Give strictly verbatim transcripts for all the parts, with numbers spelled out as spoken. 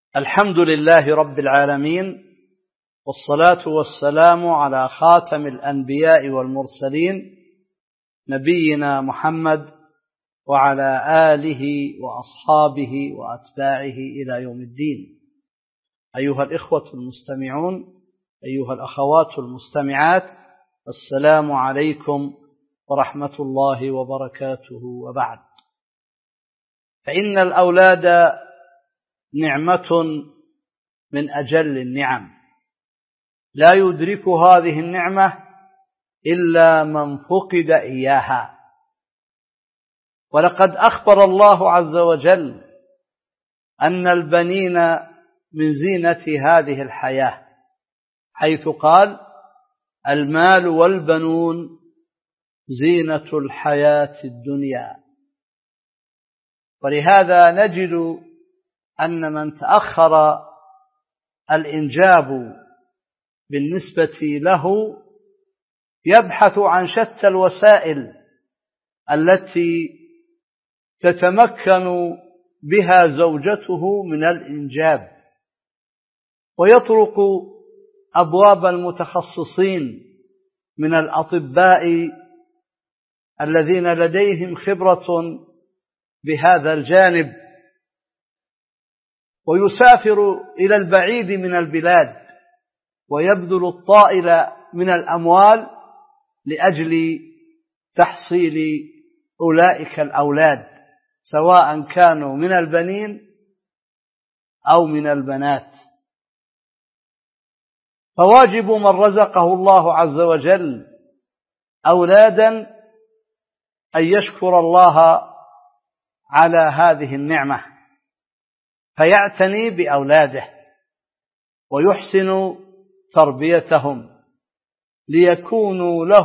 الحمد لله رب العالمين، والصلاة والسلام على خاتم الأنبياء والمرسلين نبينا محمد وعلى آله وأصحابه وأتباعه إلى يوم الدين. أيها الإخوة المستمعون، أيها الأخوات المستمعات، السلام عليكم ورحمة الله وبركاته. وبعد، فإن الأولاد نعمة من أجل النعم، لا يدرك هذه النعمة إلا من فقد إياها. ولقد أخبر الله عز وجل أن البنين من زينة هذه الحياة، حيث قال: المال والبنون زينة الحياة الدنيا. ولهذا نجد أن من تأخر الإنجاب بالنسبة له يبحث عن شتى الوسائل التي تتمكن بها زوجته من الإنجاب، ويطرق أبواب المتخصصين من الأطباء الذين لديهم خبرة بهذا الجانب، ويسافر إلى البعيد من البلاد ويبذل الطائل من الأموال لأجل تحصيل أولئك الأولاد، سواء كانوا من البنين أو من البنات. فواجب من رزقه الله عز وجل أولادا أن يشكر الله على هذه النعمة، فيعتني بأولاده ويحسن تربيتهم ليكونوا له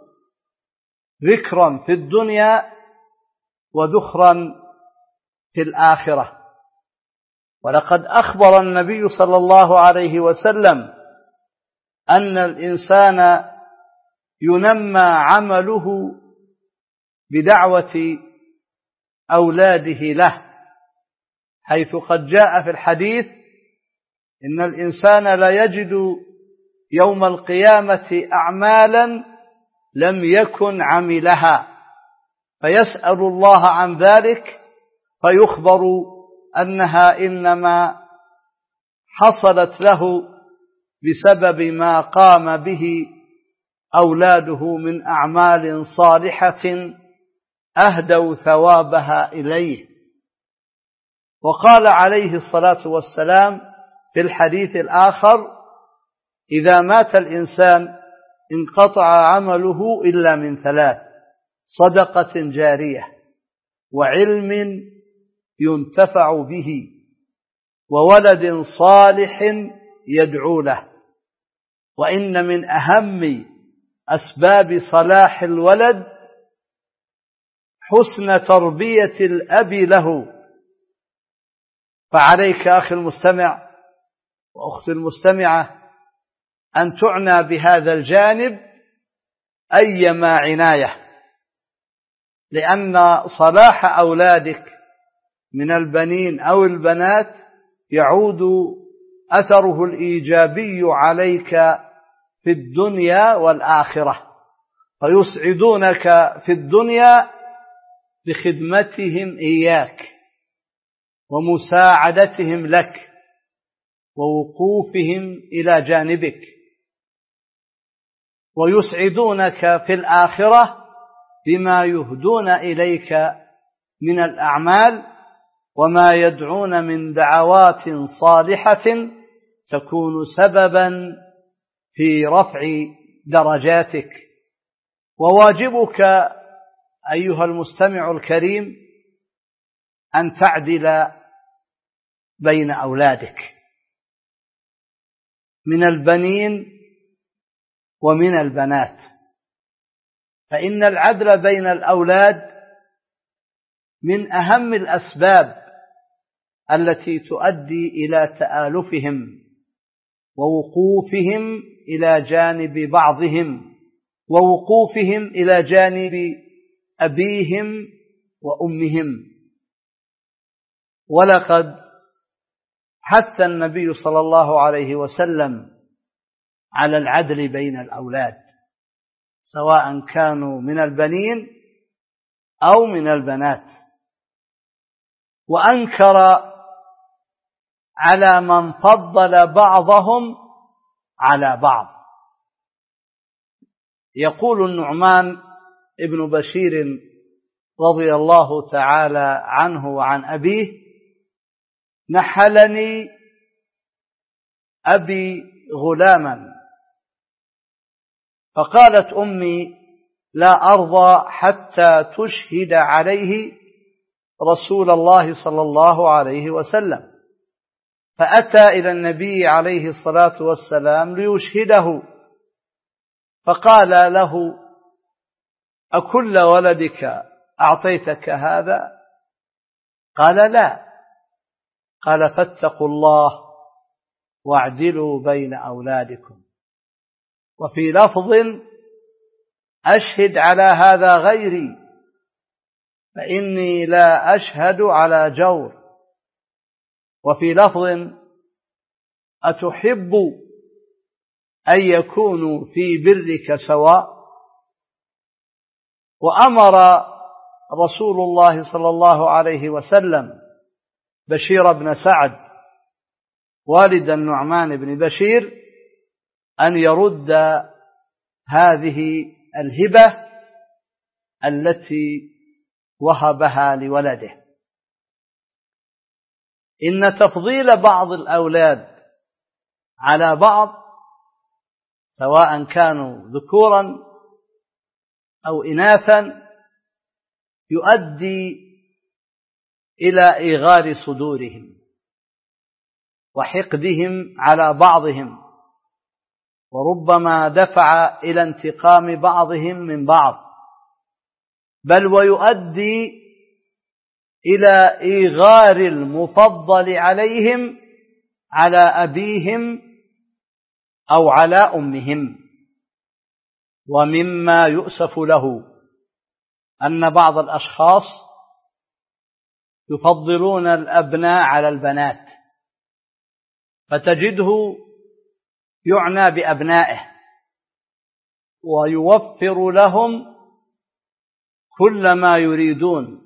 ذكرا في الدنيا وذخرا في الآخرة. ولقد أخبر النبي صلى الله عليه وسلم أن الإنسان ينمى عمله بدعوة أولاده له، حيث قد جاء في الحديث: إن الإنسان لا يجد يوم القيامة أعمالا لم يكن عملها، فيسأل الله عن ذلك، فيخبر أنها إنما حصلت له بسبب ما قام به أولاده من أعمال صالحة أهدوا ثوابها إليه. وقال عليه الصلاة والسلام في الحديث الآخر: إذا مات الإنسان انقطع عمله إلا من ثلاث: صدقة جارية، وعلم ينتفع به، وولد صالح يدعو له. وإن من أهم أسباب صلاح الولد حسن تربية الأب له. فعليك أخي المستمع وأختي المستمعة أن تعنى بهذا الجانب أيما عناية، لأن صلاح أولادك من البنين أو البنات يعود أثره الإيجابي عليك في الدنيا والآخرة، فيسعدونك في الدنيا بخدمتهم إياك ومساعدتهم لك ووقوفهم إلى جانبك، ويسعدونك في الآخرة بما يهدون إليك من الأعمال وما يدعون من دعوات صالحة تكون سببا في رفع درجاتك. وواجبك أيها المستمع الكريم أن تعدل بين أولادك من البنين ومن البنات، فإن العدل بين الأولاد من أهم الأسباب التي تؤدي إلى تآلفهم ووقوفهم إلى جانب بعضهم ووقوفهم إلى جانب أبيهم وأمهم. ولقد حث النبي صلى الله عليه وسلم على العدل بين الأولاد سواء كانوا من البنين أو من البنات، وأنكر على من فضل بعضهم على بعض. يقول النعمان ابن بشير رضي الله تعالى عنه وعن أبيه: نحلني أبي غلاما فقالت أمي: لا أرضى حتى تشهد عليه رسول الله صلى الله عليه وسلم، فأتى إلى النبي عليه الصلاة والسلام ليشهده، فقال له: أكل ولدك أعطيتك هذا؟ قال: لا. قال: فاتقوا الله واعدلوا بين أولادكم. وفي لفظ: أشهد على هذا غيري فإني لا أشهد على جور. وفي لفظ: أتحب أن يكونوا في برك سواء. وأمر رسول الله صلى الله عليه وسلم بشير بن سعد والد النعمان بن بشير أن يرد هذه الهبة التي وهبها لولده. إن تفضيل بعض الأولاد على بعض سواء كانوا ذكورا أو إناثا يؤدي إلى إيغار صدورهم وحقدهم على بعضهم، وربما دفع إلى انتقام بعضهم من بعض، بل ويؤدي إلى إيغار المفضل عليهم على أبيهم أو على أمهم. ومما يؤسف له أن بعض الأشخاص يفضلون الأبناء على البنات، فتجده يعنى بأبنائه ويوفر لهم كل ما يريدون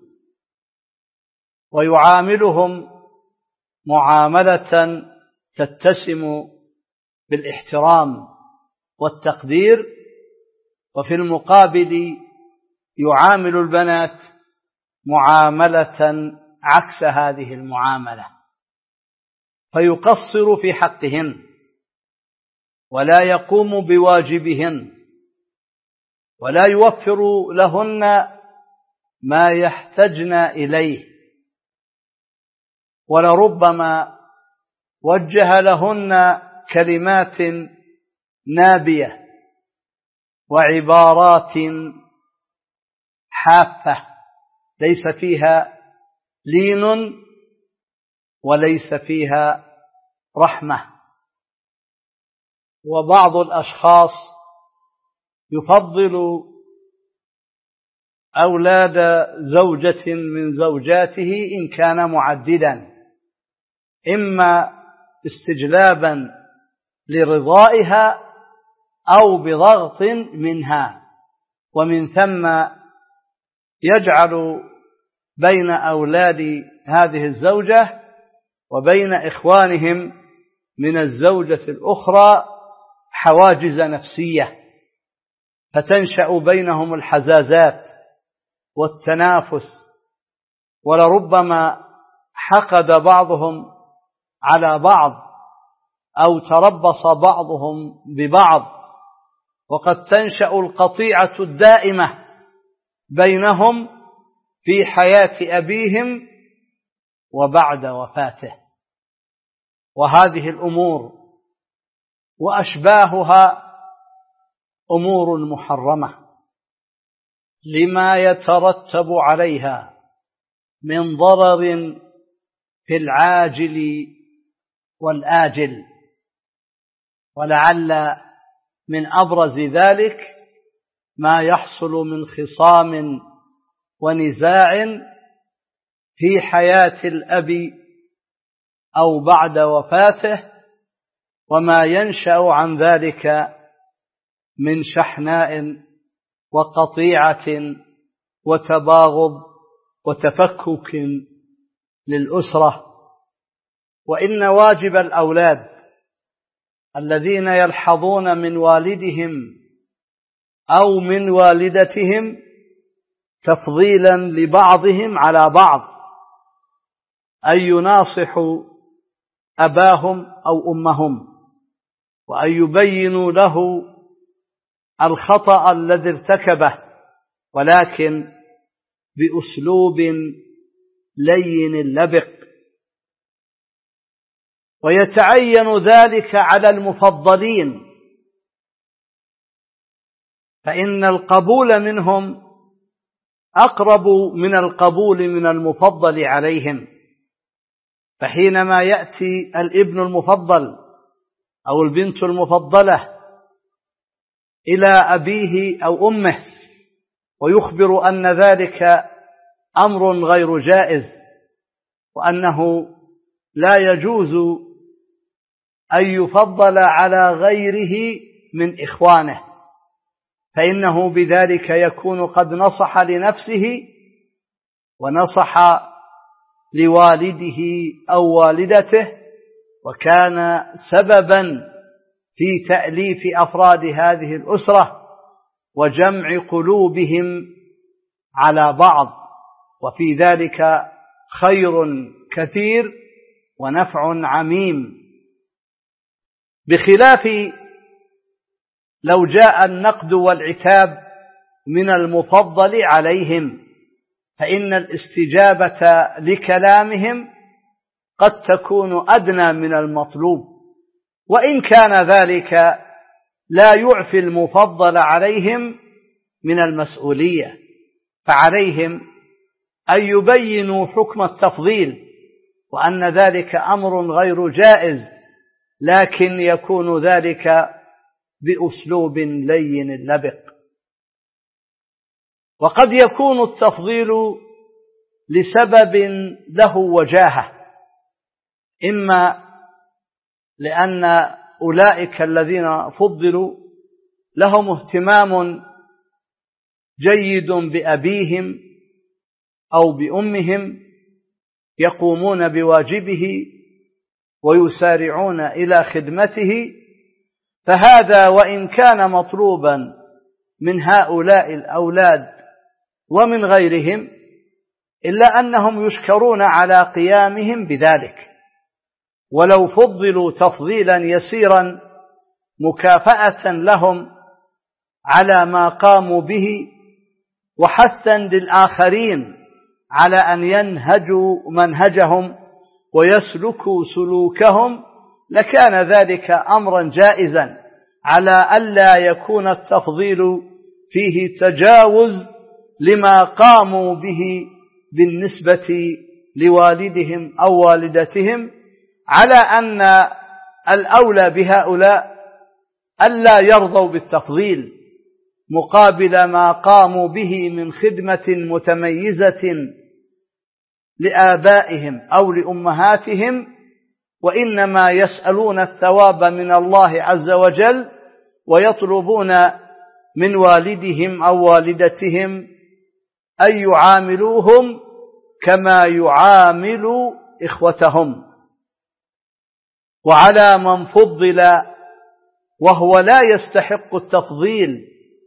ويعاملهم معاملة تتسم بالاحترام والتقدير، وفي المقابل يعامل البنات معاملة عكس هذه المعاملة، فيقصر في حقهن ولا يقوم بواجبهن ولا يوفر لهن ما يحتجن إليه، ولربما وجه لهن كلمات نابية وعبارات حافة ليس فيها لين وليس فيها رحمة. وبعض الأشخاص يفضل أولاد زوجة من زوجاته إن كان معددا، إما استجلابا لرضائها أو بضغط منها، ومن ثم يجعل بين أولاد هذه الزوجة وبين إخوانهم من الزوجة الأخرى حواجز نفسية، فتنشأ بينهم الحزازات والتنافس، ولربما حقد بعضهم على بعض أو تربص بعضهم ببعض، وقد تنشأ القطيعة الدائمة بينهم في حياة أبيهم وبعد وفاته. وهذه الأمور وأشباهها أمور محرمة لما يترتب عليها من ضرر في العاجل والآجل، ولعل من أبرز ذلك ما يحصل من خصام ونزاع في حياة الأب أو بعد وفاته، وما ينشأ عن ذلك من شحناء وقطيعة وتباغض وتفكك للأسرة. وإن واجب الأولاد الذين يلحظون من والدهم أو من والدتهم تفضيلا لبعضهم على بعض أن يناصحوا أباهم أو أمهم، وأن يبينوا له الخطأ الذي ارتكبه، ولكن بأسلوب لين لبق. ويتعين ذلك على المفضلين، فإن القبول منهم أقرب من القبول من المفضل عليهم. فحينما يأتي الابن المفضل أو البنت المفضلة إلى أبيه أو أمه ويخبر أن ذلك أمر غير جائز، وأنه لا يجوز أن يفضل على غيره من إخوانه، فإنه بذلك يكون قد نصح لنفسه ونصح لوالده أو والدته، وكان سببا في تأليف أفراد هذه الأسرة وجمع قلوبهم على بعض، وفي ذلك خير كثير ونفع عميم، بخلاف لو جاء النقد والعتاب من المفضل عليهم، فإن الاستجابة لكلامهم قد تكون أدنى من المطلوب، وإن كان ذلك لا يعفي المفضل عليهم من المسؤولية، فعليهم أن يبينوا حكم التفضيل، وأن ذلك أمر غير جائز، لكن يكون ذلك بأسلوب لين لبق. وقد يكون التفضيل لسبب له وجاهة، إما لأن أولئك الذين فضلوا لهم اهتمام جيد بأبيهم أو بأمهم، يقومون بواجبه ويسارعون إلى خدمته، فهذا وإن كان مطلوبا من هؤلاء الأولاد ومن غيرهم، إلا أنهم يشكرون على قيامهم بذلك، ولو فضلوا تفضيلا يسيرا مكافأة لهم على ما قاموا به وحثا للآخرين على أن ينهجوا منهجهم ويسلكوا سلوكهم، لكان ذلك أمرا جائزا، على ألا يكون التفضيل فيه تجاوز لما قاموا به بالنسبة لوالدهم أو والدتهم، على أن الأولى بهؤلاء ألا يرضوا بالتفضيل مقابل ما قاموا به من خدمة متميزة لآبائهم أو لأمهاتهم، وإنما يسألون الثواب من الله عز وجل، ويطلبون من والدهم أو والدتهم أن يعاملوهم كما يعامل إخوتهم. وعلى من فضل وهو لا يستحق التفضيل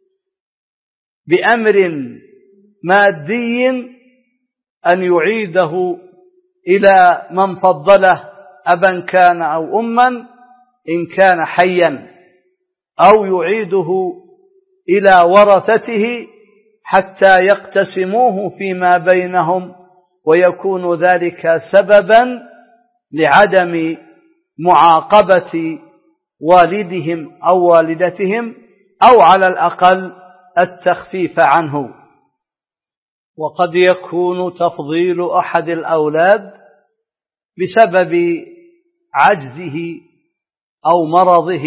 بأمر مادي أن يعيده إلى من فضله، أبا كان أو أما إن كان حيا، أو يعيده إلى ورثته حتى يقتسموه فيما بينهم، ويكون ذلك سببا لعدم معاقبة والدهم أو والدتهم، أو على الأقل التخفيف عنه. وقد يكون تفضيل أحد الأولاد بسبب عجزه أو مرضه،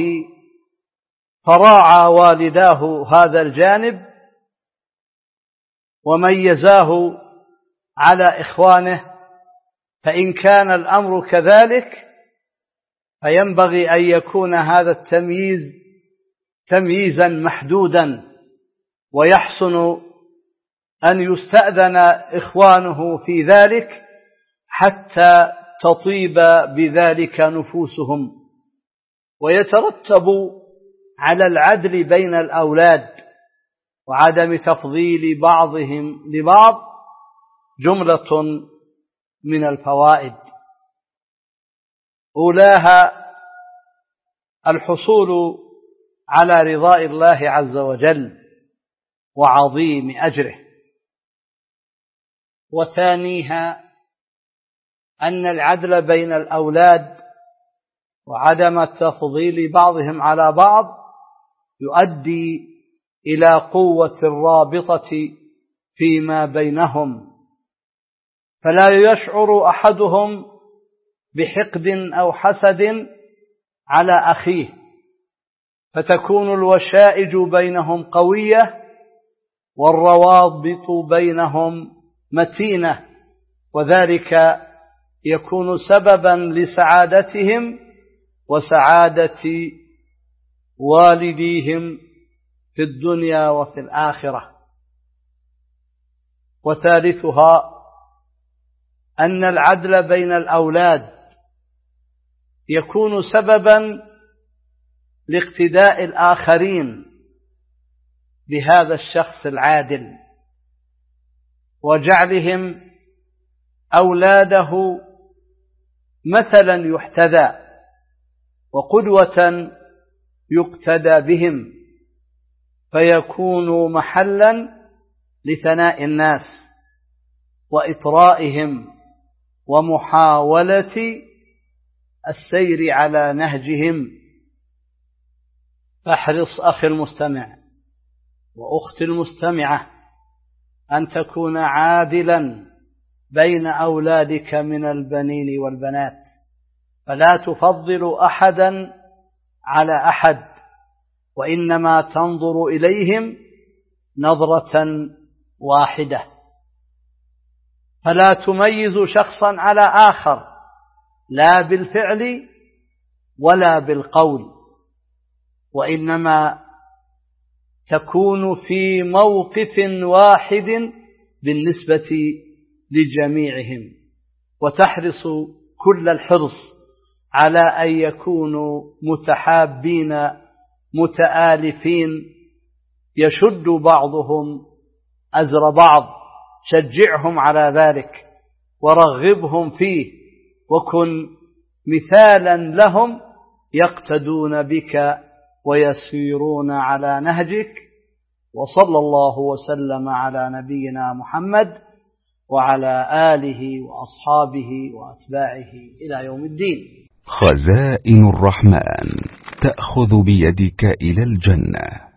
فراعى والداه هذا الجانب وميزاه على إخوانه، فإن كان الأمر كذلك فينبغي أن يكون هذا التمييز تمييزا محدودا، ويحسن أن يستأذن إخوانه في ذلك حتى تطيب بذلك نفوسهم. ويترتب على العدل بين الأولاد وعدم تفضيل بعضهم لبعض جملة من الفوائد، أولاها الحصول على رضاء الله عز وجل وعظيم أجره، وثانيها أن العدل بين الأولاد وعدم تفضيل بعضهم على بعض يؤدي إلى قوة الرابطة فيما بينهم، فلا يشعر أحدهم بحقد أو حسد على أخيه، فتكون الوشائج بينهم قوية والروابط بينهم متينة، وذلك يكون سببا لسعادتهم وسعادة والديهم في الدنيا وفي الآخرة. وثالثها أن العدل بين الأولاد يكون سببا لاقتداء الآخرين بهذا الشخص العادل، وجعلهم أولاده مثلا يحتذى وقدوة يقتدى بهم، فيكون محلا لثناء الناس وإطرائهم ومحاولة السير على نهجهم. فاحرص أخي المستمع وأختي المستمعة أن تكون عادلا بين أولادك من البنين والبنات، فلا تفضل أحدا على أحد، وإنما تنظر إليهم نظرة واحدة، فلا تميز شخصا على آخر لا بالفعل ولا بالقول، وإنما تكون في موقف واحد بالنسبة لجميعهم، وتحرص كل الحرص على أن يكونوا متحابين متآلفين، يشد بعضهم أزر بعض، شجعهم على ذلك ورغبهم فيه، وكن مثالا لهم يقتدون بك ويسيرون على نهجك. وصلى الله وسلم على نبينا محمد وعلى آله وأصحابه وأتباعه إلى يوم الدين. خزائن الرحمن تأخذ بيدك إلى الجنة.